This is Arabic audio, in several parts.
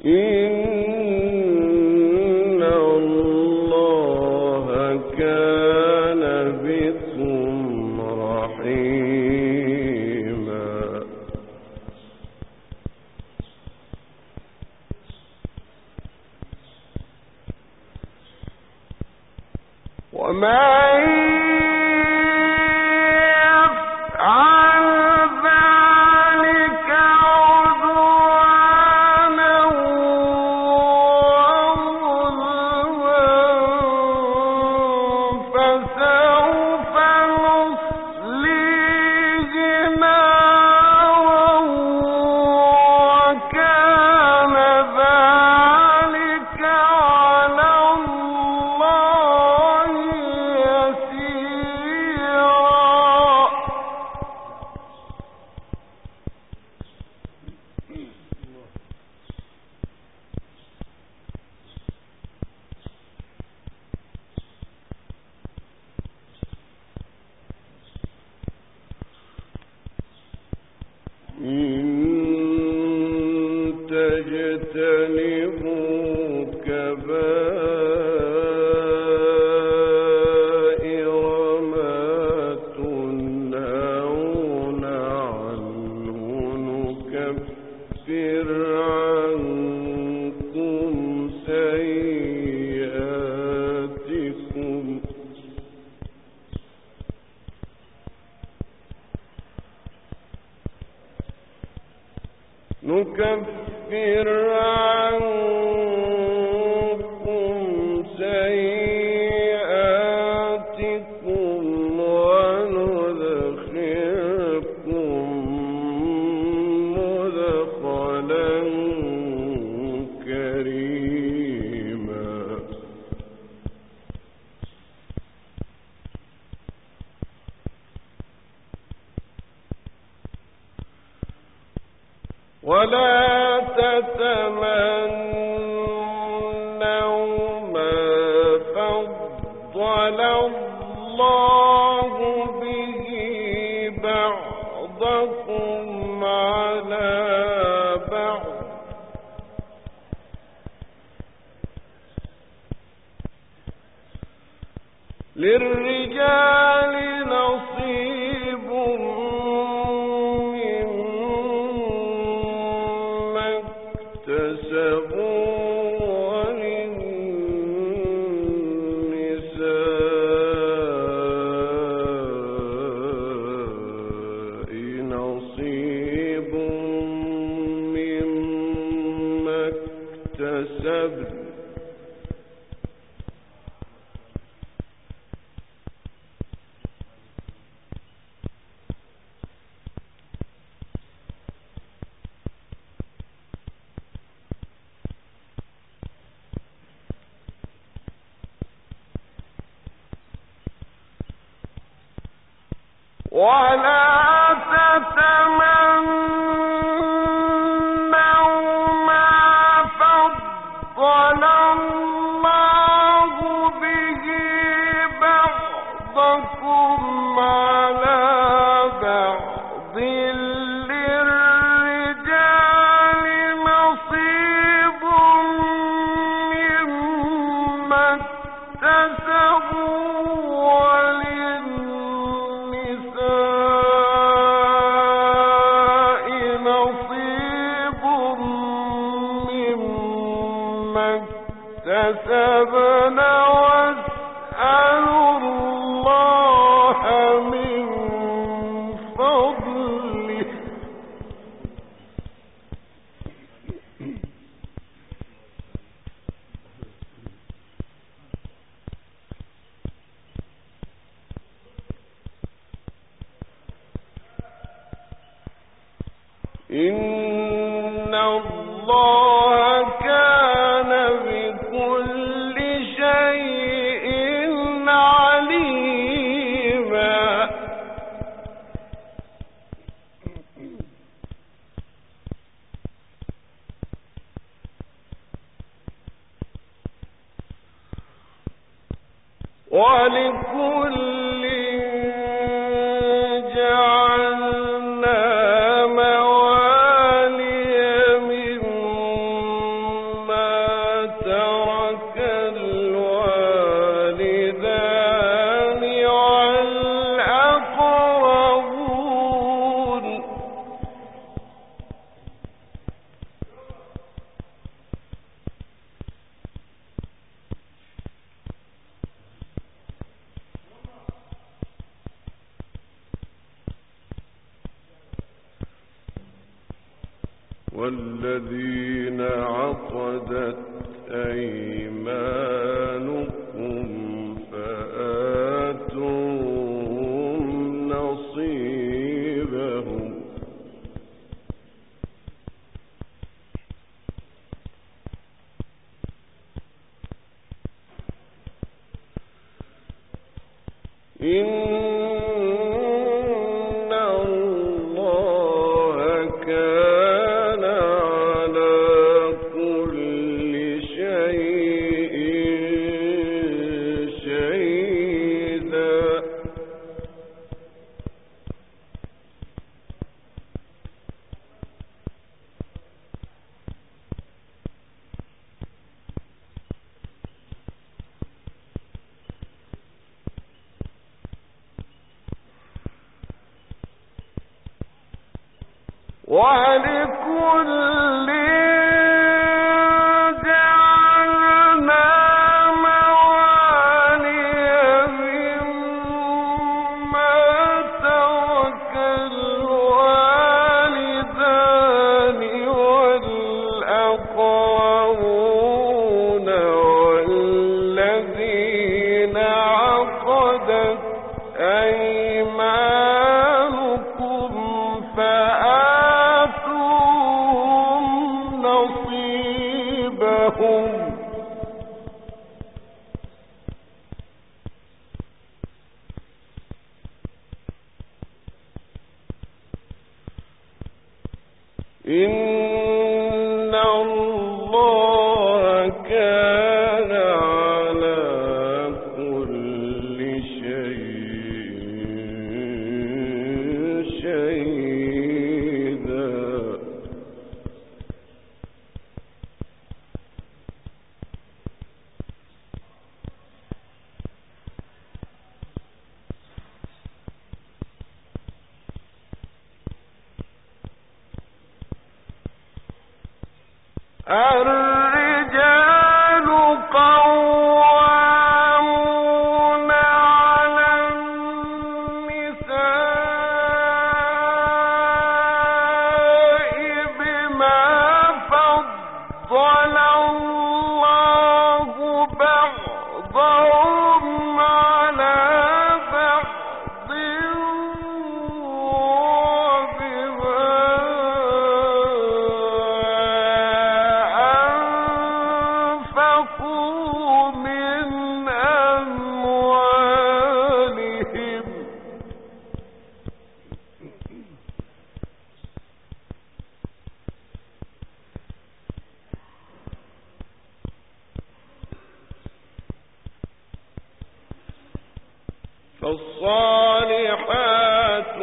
إن الله كان بكم رحيما. وما تجتنبوا كبائر ما تنهون عنه نكفر عنكم سيئاتكم وندخلكم مدخلا كريما. ولا تتمنوا ما فضل الله به بعضكم على بعض للرجال نصيب مما اكتسبوا وللنساء نصيب مما اكتسبن ولا تتمنوا ما فضل الله به بعضكم على بعض للرجال نصيب مما اكتسبوا اكتسبنا واسألوا الله من فضله إن الله كان بكل شيء عليما. ولكل جعلنا موالي مما والذين عقدت أيمانكم فآتوهم نصيبهم إن الله كان على كل شيء شهيدا ولكل جعلنا موالي مما ترك الوالدان والأقربون والذين عقدت أيمانكم فآتوهم نصيبهم إن الله كان على كل شيء شهيدا الرجال قوامون على النساء بما فضل الله بعضهم على بعض وبما أنفقوا من أموالهم فالصالحات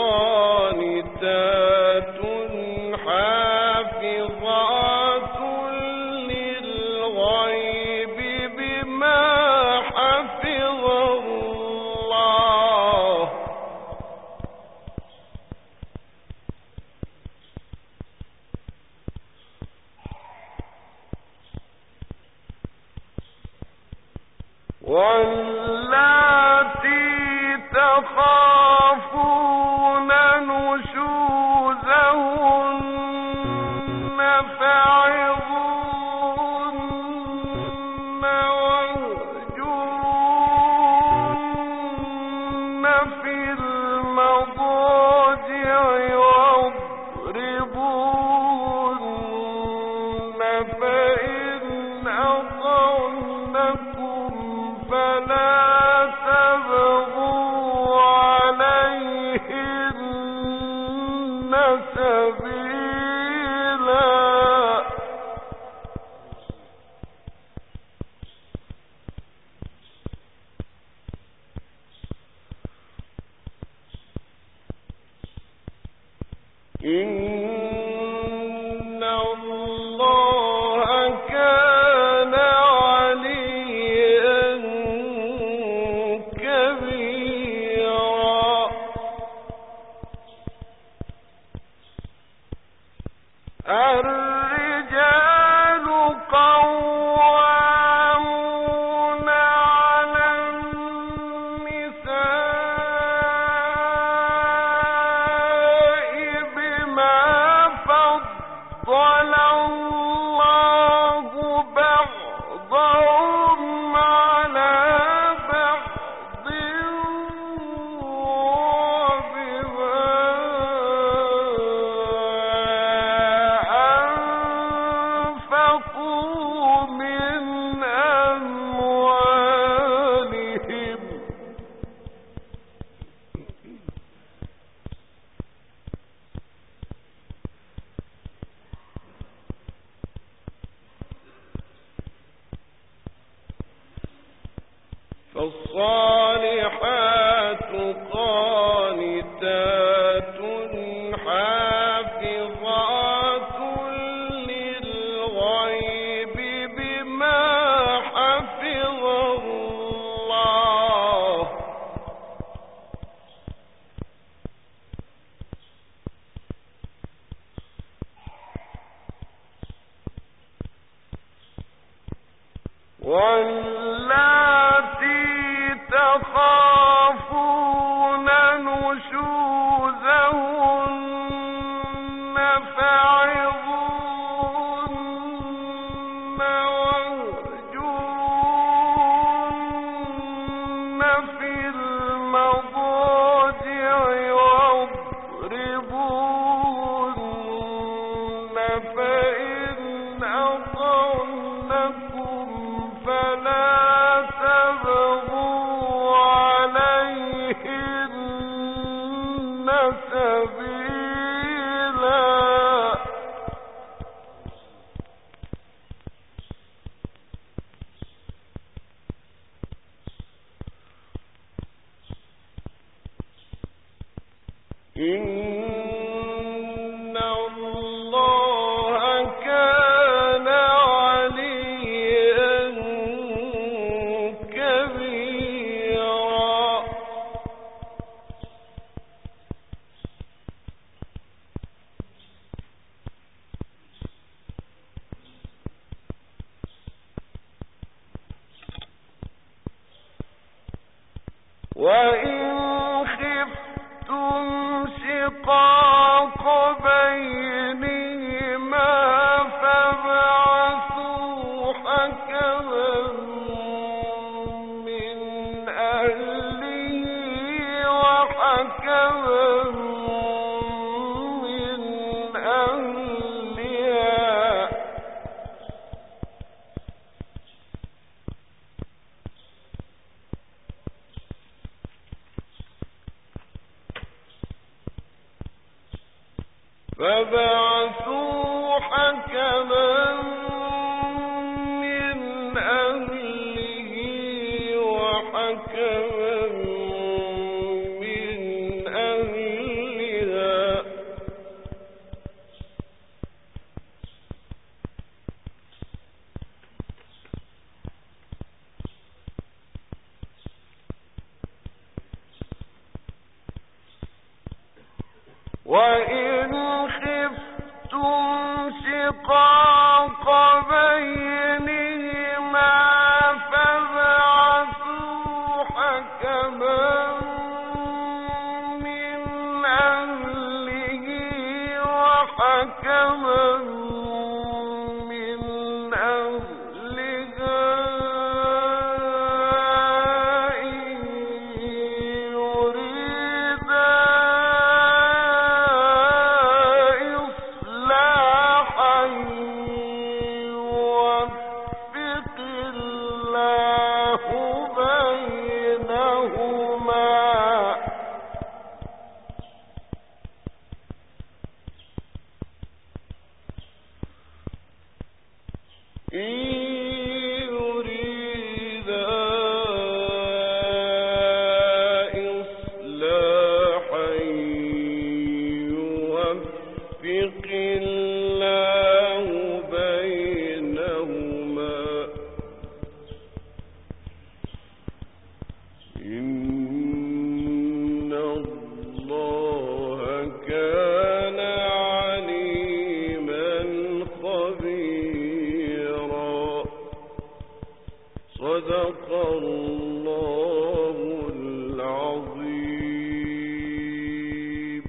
قانتات حافظات للغيب بما حفظ الله واللاتي تخافون نشوزهن فعظوهن واهجروهن في المضاجع واضربوهن فإن أطعنكم فلا تبغوا عليهن سبيلا إن الله كان عليا كبيرا الرجال قوامون على النساء بما واللاتي تخافون نشوزهن فعظوهن واهجروهن في المضاجع واضربوهن فإن أطعنكم فلا تبغوا عليهن سبيلا إن الله كان عليا كبيرا وإن خفتم شقاق بينهما فابعثوا حكما من أهله وحكما من أهلها فبعثوا حكما من أهله وحكما من أهلها وإن خفتم شقاق بينهما فابعثوا حكما من أهله وحكما من أهلها إن يريدا إصلاحا يوفق الله بينهما إن يريدا إصلاحا يوفق الله بينهما إن الله كان عليما خبيرا صدق الله العظيم.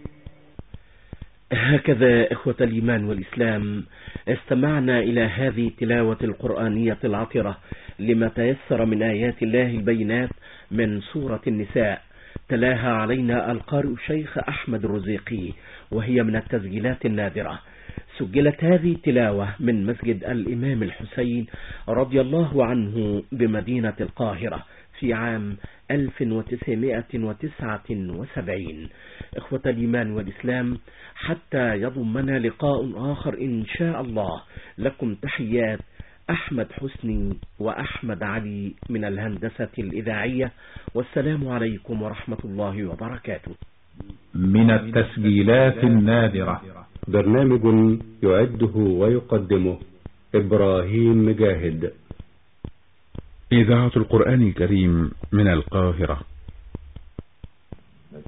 هكذا إخوة الإيمان والإسلام استمعنا إلى هذه التلاوة القرآنية العطرة لما تيسر من آيات الله البينات من سورة النساء، تلاها علينا القارئ الشيخ أحمد الرزيقي، وهي من التسجيلات النادرة. سجلت هذه التلاوة من مسجد الإمام الحسين رضي الله عنه بمدينة القاهرة في عام 1979. إخوة الإيمان والإسلام، حتى يضمنا لقاء آخر إن شاء الله، لكم تحيات أحمد حسني وأحمد علي من الهندسة الإذاعية، والسلام عليكم ورحمة الله وبركاته. من التسجيلات النادرة برنامج يعده ويقدمه إبراهيم مجاهد. إذاعة القرآن الكريم من القاهرة.